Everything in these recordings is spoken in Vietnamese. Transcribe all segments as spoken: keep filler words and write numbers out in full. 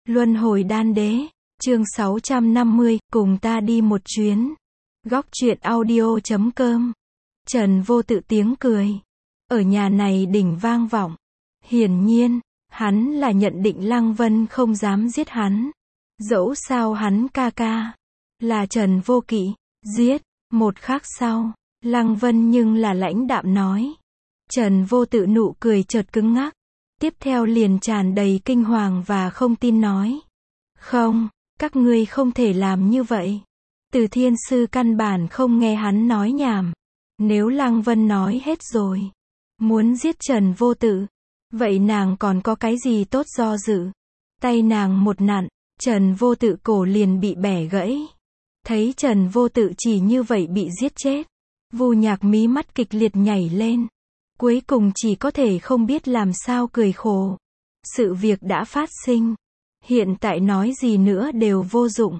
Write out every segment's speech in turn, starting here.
Luân hồi đan đế, chương sáu trăm năm mươi, cùng ta đi một chuyến. Góc truyện audio chấm com. Trần Vô Tự tiếng cười. Ở nhà này đỉnh vang vọng. Hiển nhiên, hắn là nhận định Lăng Vân không dám giết hắn. Dẫu sao hắn ca ca là Trần Vô Kỵ, giết. Một khắc sau, Lăng Vân nhưng là lãnh đạm nói. Trần Vô Tự nụ cười chợt cứng ngắc. Tiếp theo liền tràn đầy kinh hoàng và không tin nói. Không, các ngươi không thể làm như vậy. Từ Thiên Sư căn bản không nghe hắn nói nhảm. Nếu Lăng Vân nói hết rồi, muốn giết Trần Vô Tự, vậy nàng còn có cái gì tốt do dự. Tay nàng một nặn, Trần Vô Tự cổ liền bị bẻ gãy. Thấy Trần Vô Tự chỉ như vậy bị giết chết, Vu Nhạc mí mắt kịch liệt nhảy lên. Cuối cùng chỉ có thể không biết làm sao cười khổ. Sự việc đã phát sinh. Hiện tại nói gì nữa đều vô dụng.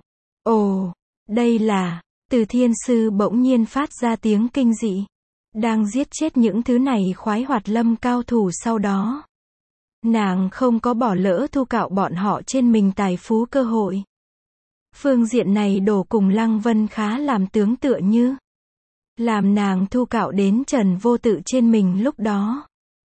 Ồ, đây là, Từ Thiên Sư bỗng nhiên phát ra tiếng kinh dị. Đang giết chết những thứ này khoái hoạt lâm cao thủ sau đó. Nàng không có bỏ lỡ thu cạo bọn họ trên mình tài phú cơ hội. Phương diện này đổ cùng Lăng Vân khá làm tướng tựa như. Làm nàng thu cạo đến Trần Vô Tự trên mình lúc đó.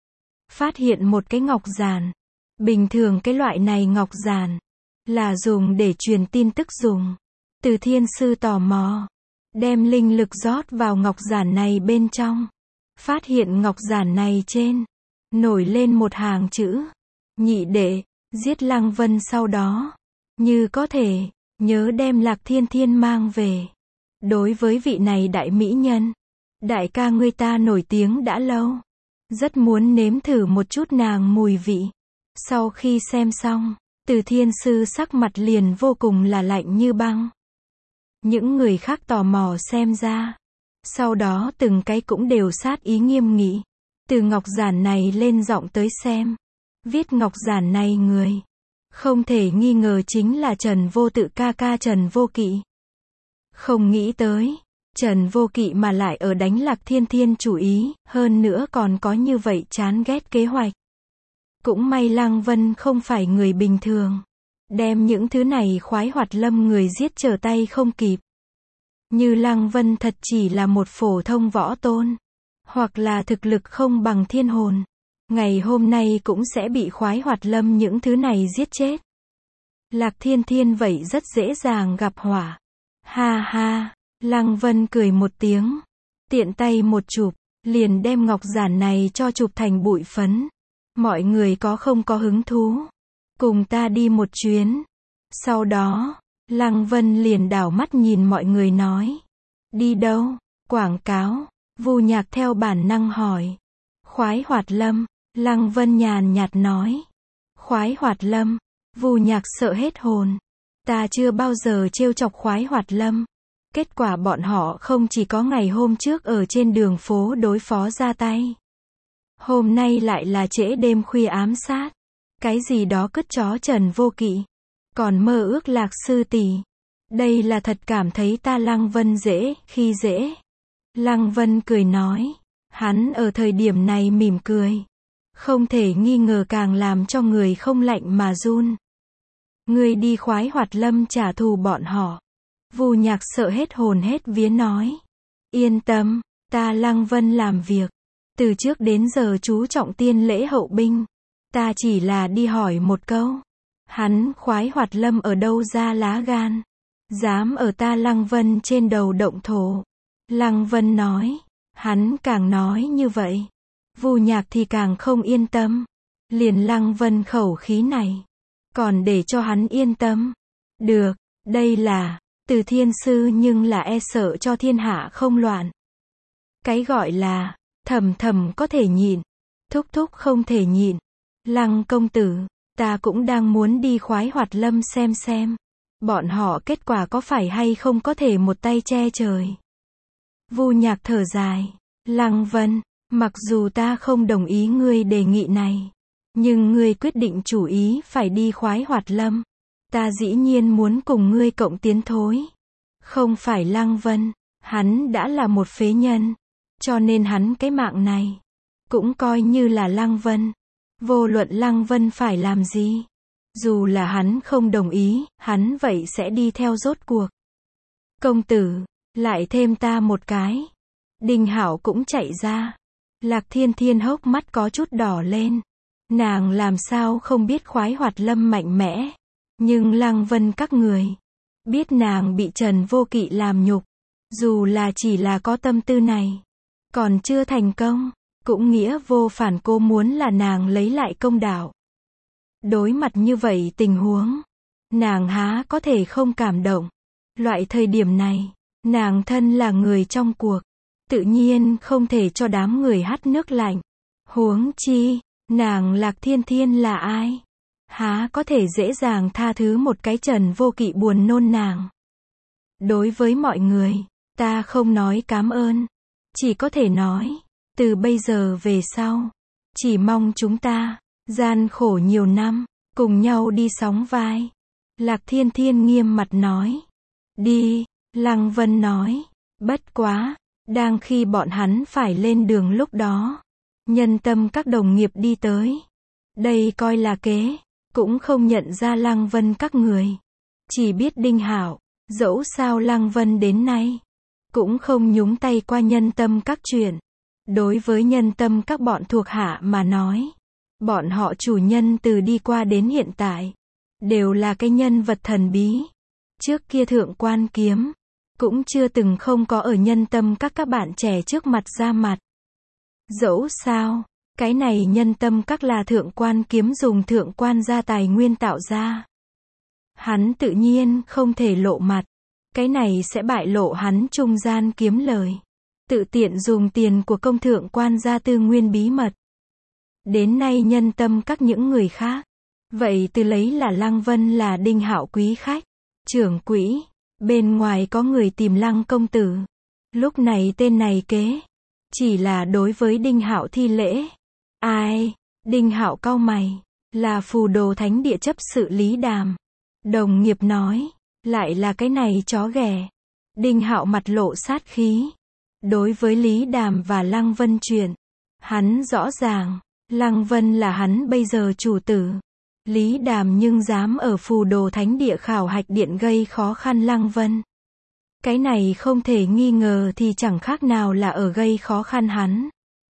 Phát hiện một cái ngọc giản. Bình thường cái loại này ngọc giản là dùng để truyền tin tức dùng. Từ Thiên Sư tò mò, đem linh lực rót vào ngọc giản này bên trong. Phát hiện ngọc giản này trên nổi lên một hàng chữ. Nhị đệ, giết Lăng Vân sau đó, như có thể, nhớ đem Lạc Thiên Thiên mang về. Đối với vị này đại mỹ nhân, đại ca ngươi ta nổi tiếng đã lâu. Rất muốn nếm thử một chút nàng mùi vị. Sau khi xem xong, Từ Thiên Sư sắc mặt liền vô cùng là lạnh như băng. Những người khác tò mò xem ra. Sau đó từng cái cũng đều sát ý nghiêm nghị. Từ ngọc giản này lên giọng tới xem. Viết ngọc giản này người. Không thể nghi ngờ chính là Trần Vô Tự ca ca Trần Vô Kỵ. Không nghĩ tới, Trần Vô Kỵ mà lại ở đánh Lạc Thiên Thiên chủ ý, hơn nữa còn có như vậy chán ghét kế hoạch. Cũng may Lăng Vân không phải người bình thường. Đem những thứ này khoái hoạt lâm người giết trở tay không kịp. Như Lăng Vân thật chỉ là một phổ thông võ tôn. Hoặc là thực lực không bằng thiên hồn. Ngày hôm nay cũng sẽ bị khoái hoạt lâm những thứ này giết chết. Lạc Thiên Thiên vậy rất dễ dàng gặp họa. Ha ha, Lăng Vân cười một tiếng. Tiện tay một chụp, liền đem ngọc giản này cho chụp thành bụi phấn. Mọi người có không có hứng thú? Cùng ta đi một chuyến. Sau đó, Lăng Vân liền đảo mắt nhìn mọi người nói. Đi đâu? Quảng cáo. Vu Nhạc theo bản năng hỏi. Khoái hoạt lâm. Lăng Vân nhàn nhạt nói. Khoái hoạt lâm. Vu Nhạc sợ hết hồn. Ta chưa bao giờ trêu chọc khoái hoạt lâm. Kết quả bọn họ không chỉ có ngày hôm trước ở trên đường phố đối phó ra tay. Hôm nay lại là trễ đêm khuya ám sát. Cái gì đó cứt chó Trần Vô Kỵ. Còn mơ ước Lạc sư tỷ. Đây là thật cảm thấy ta Lăng Vân dễ, khi dễ. Lăng Vân cười nói. Hắn ở thời điểm này mỉm cười. Không thể nghi ngờ càng làm cho người không lạnh mà run. Ngươi đi khoái hoạt lâm trả thù bọn họ. Vu Nhạc sợ hết hồn hết vía nói. Yên tâm, ta Lăng Vân làm việc. Từ trước đến giờ chú trọng tiên lễ hậu binh. Ta chỉ là đi hỏi một câu. Hắn khoái hoạt lâm ở đâu ra lá gan. Dám ở ta Lăng Vân trên đầu động thổ. Lăng Vân nói. Hắn càng nói như vậy. Vu Nhạc thì càng không yên tâm. Liền Lăng Vân khẩu khí này. Còn để cho hắn yên tâm. Được, đây là Từ Thiên Sư nhưng là e sợ cho thiên hạ không loạn. Cái gọi là thầm thầm có thể nhịn. Thúc thúc không thể nhịn. Lăng công tử, ta cũng đang muốn đi khoái hoạt lâm xem xem. Bọn họ kết quả có phải hay không có thể một tay che trời. Vu Nhạc thở dài. Lăng Vân, mặc dù ta không đồng ý ngươi đề nghị này. Nhưng ngươi quyết định chủ ý phải đi khoái hoạt lâm. Ta dĩ nhiên muốn cùng ngươi cộng tiến thối. Không phải Lăng Vân, hắn đã là một phế nhân. Cho nên hắn cái mạng này cũng coi như là Lăng Vân. Vô luận Lăng Vân phải làm gì, Dù là hắn không đồng ý, hắn vậy sẽ đi theo rốt cuộc. Công tử, lại thêm ta một cái. Đinh Hạo cũng chạy ra. Lạc Thiên Thiên hốc mắt có chút đỏ lên. Nàng làm sao không biết khoái hoạt lâm mạnh mẽ. Nhưng Lăng Vân các người biết nàng bị Trần Vô Kỵ làm nhục. Dù là chỉ là có tâm tư này. Còn chưa thành công. Cũng nghĩa vô phản cô muốn là nàng lấy lại công đạo. Đối mặt như vậy tình huống. Nàng há có thể không cảm động. Loại thời điểm này. Nàng thân là người trong cuộc. Tự nhiên không thể cho đám người hắt nước lạnh. Huống chi. Nàng Lạc Thiên Thiên là ai? Há có thể dễ dàng tha thứ một cái Trần Vô Kỵ buồn nôn nàng. Đối với mọi người. Ta không nói cám ơn. Chỉ có thể nói. Từ bây giờ về sau. Chỉ mong chúng ta. Gian khổ nhiều năm. Cùng nhau đi sóng vai. Lạc Thiên Thiên nghiêm mặt nói. Đi. Lăng Vân nói. Bất quá. Đang khi bọn hắn phải lên đường lúc đó. Nhân tâm các đồng nghiệp đi tới. Đây coi là kế. Cũng không nhận ra Lăng Vân các người. Chỉ biết Đinh Hạo. Dẫu sao Lăng Vân đến nay. Cũng không nhúng tay qua nhân tâm các chuyện. Đối với nhân tâm các bọn thuộc hạ mà nói. Bọn họ chủ nhân từ đi qua đến hiện tại. Đều là cái nhân vật thần bí. Trước kia thượng quan kiếm. Cũng chưa từng không có ở nhân tâm các các bạn trẻ trước mặt ra mặt. Dẫu sao. Cái này nhân tâm các là thượng quan kiếm dùng thượng quan gia tài nguyên tạo ra. Hắn tự nhiên không thể lộ mặt. Cái này sẽ bại lộ hắn trung gian kiếm lời. Tự tiện dùng tiền của công thượng quan gia tư nguyên bí mật. Đến nay nhân tâm các những người khác. Vậy từ lấy là Lăng Vân là Đinh Hạo quý khách. Trưởng quỹ. Bên ngoài có người tìm Lăng công tử. Lúc này tên này kế. Chỉ là đối với Đinh Hạo thi lễ. Ai? Đinh Hạo cau mày. Là Phù Đồ Thánh Địa chấp sự Lý Đàm. Đồng nghiệp nói. Lại là cái này chó ghẻ. Đinh Hạo mặt lộ sát khí. Đối với Lý Đàm và Lăng Vân chuyện. Hắn rõ ràng. Lăng Vân là hắn bây giờ chủ tử. Lý Đàm nhưng dám ở Phù Đồ Thánh Địa khảo hạch điện gây khó khăn Lăng Vân. Cái này không thể nghi ngờ thì chẳng khác nào là ở gây khó khăn hắn.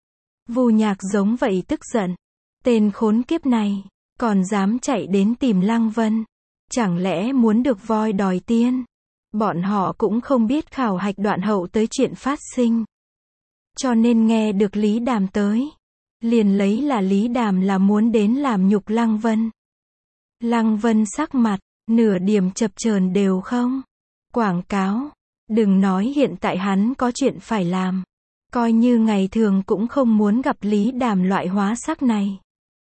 Vu Nhạc giống vậy tức giận. Tên khốn kiếp này. Còn dám chạy đến tìm Lăng Vân. Chẳng lẽ muốn được voi đòi tiên. Bọn họ cũng không biết khảo hạch đoạn hậu tới chuyện phát sinh. Cho nên nghe được Lý Đàm tới. Liền lấy là Lý Đàm là muốn đến làm nhục Lăng Vân. Lăng Vân sắc mặt. Nửa điểm chập chờn đều không. Quảng cáo. Đừng nói hiện tại hắn có chuyện phải làm. Coi như ngày thường cũng không muốn gặp Lý Đàm loại hóa sắc này.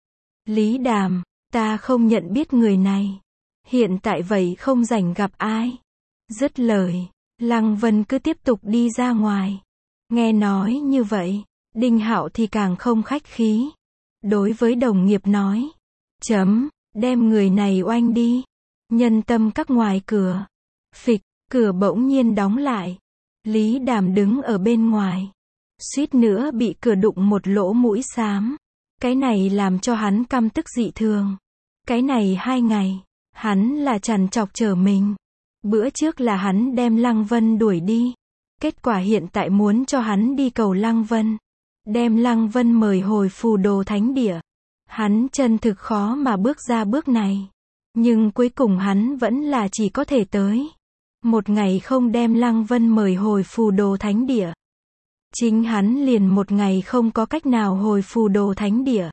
Lý Đàm. Ta không nhận biết người này. Hiện tại vậy không rảnh gặp ai. Dứt lời. Lăng Vân cứ tiếp tục đi ra ngoài. Nghe nói như vậy. Đinh Hạo thì càng không khách khí. Đối với đồng nghiệp nói. Chấm. Đem người này oanh đi. Nhân tâm các ngoài cửa. Phịch. Cửa bỗng nhiên đóng lại. Lý Đàm đứng ở bên ngoài. Suýt nữa bị cửa đụng một lỗ mũi xám. Cái này làm cho hắn căm tức dị thường. Cái này hai ngày. Hắn là trằn trọc chờ mình. Bữa trước là hắn đem Lăng Vân đuổi đi. Kết quả hiện tại muốn cho hắn đi cầu Lăng Vân. Đem Lăng Vân mời hồi Phù Đồ Thánh Địa. Hắn chân thực khó mà bước ra bước này. Nhưng cuối cùng hắn vẫn là chỉ có thể tới. Một ngày không đem Lăng Vân mời hồi Phù Đồ Thánh Địa. Chính hắn liền một ngày không có cách nào hồi Phù Đồ Thánh Địa.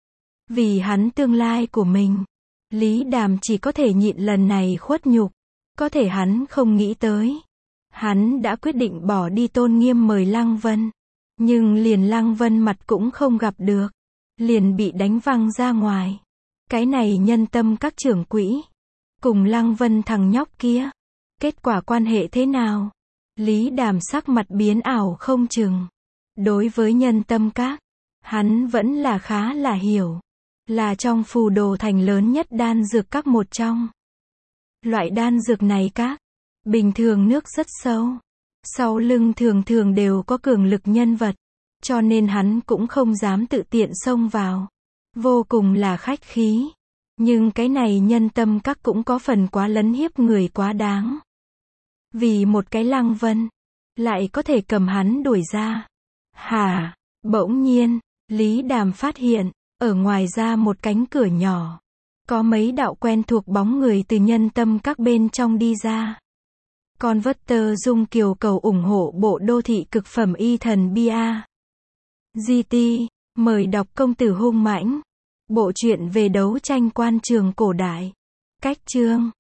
Vì hắn tương lai của mình. Lý Đàm chỉ có thể nhịn lần này khuất nhục. Có thể hắn không nghĩ tới. Hắn đã quyết định bỏ đi tôn nghiêm mời Lăng Vân. Nhưng liền Lăng Vân mặt cũng không gặp được. Liền bị đánh văng ra ngoài. Cái này nhân tâm các trưởng quỹ. Cùng Lăng Vân thằng nhóc kia. Kết quả quan hệ thế nào? Lý Đàm sắc mặt biến ảo không chừng. Đối với nhân tâm các. Hắn vẫn là khá là hiểu. Là trong Phù Đồ thành lớn nhất đan dược các một trong. Loại đan dược này các. Bình thường nước rất sâu. Sau lưng thường thường đều có cường lực nhân vật. Cho nên hắn cũng không dám tự tiện xông vào. Vô cùng là khách khí. Nhưng cái này nhân tâm các cũng có phần quá lấn hiếp người quá đáng. Vì một cái Lăng Vân, lại có thể cầm hắn đuổi ra. Hả? Bỗng nhiên, Lý Đàm phát hiện, ở ngoài ra một cánh cửa nhỏ. Có mấy đạo quen thuộc bóng người từ nhân tâm các bên trong đi ra. Con vất tơ dung kiều cầu ủng hộ bộ đô thị cực phẩm y thần bia. giê tê, mời đọc Công tử hung mãnh. Bộ truyện về đấu tranh quan trường cổ đại. Cách chương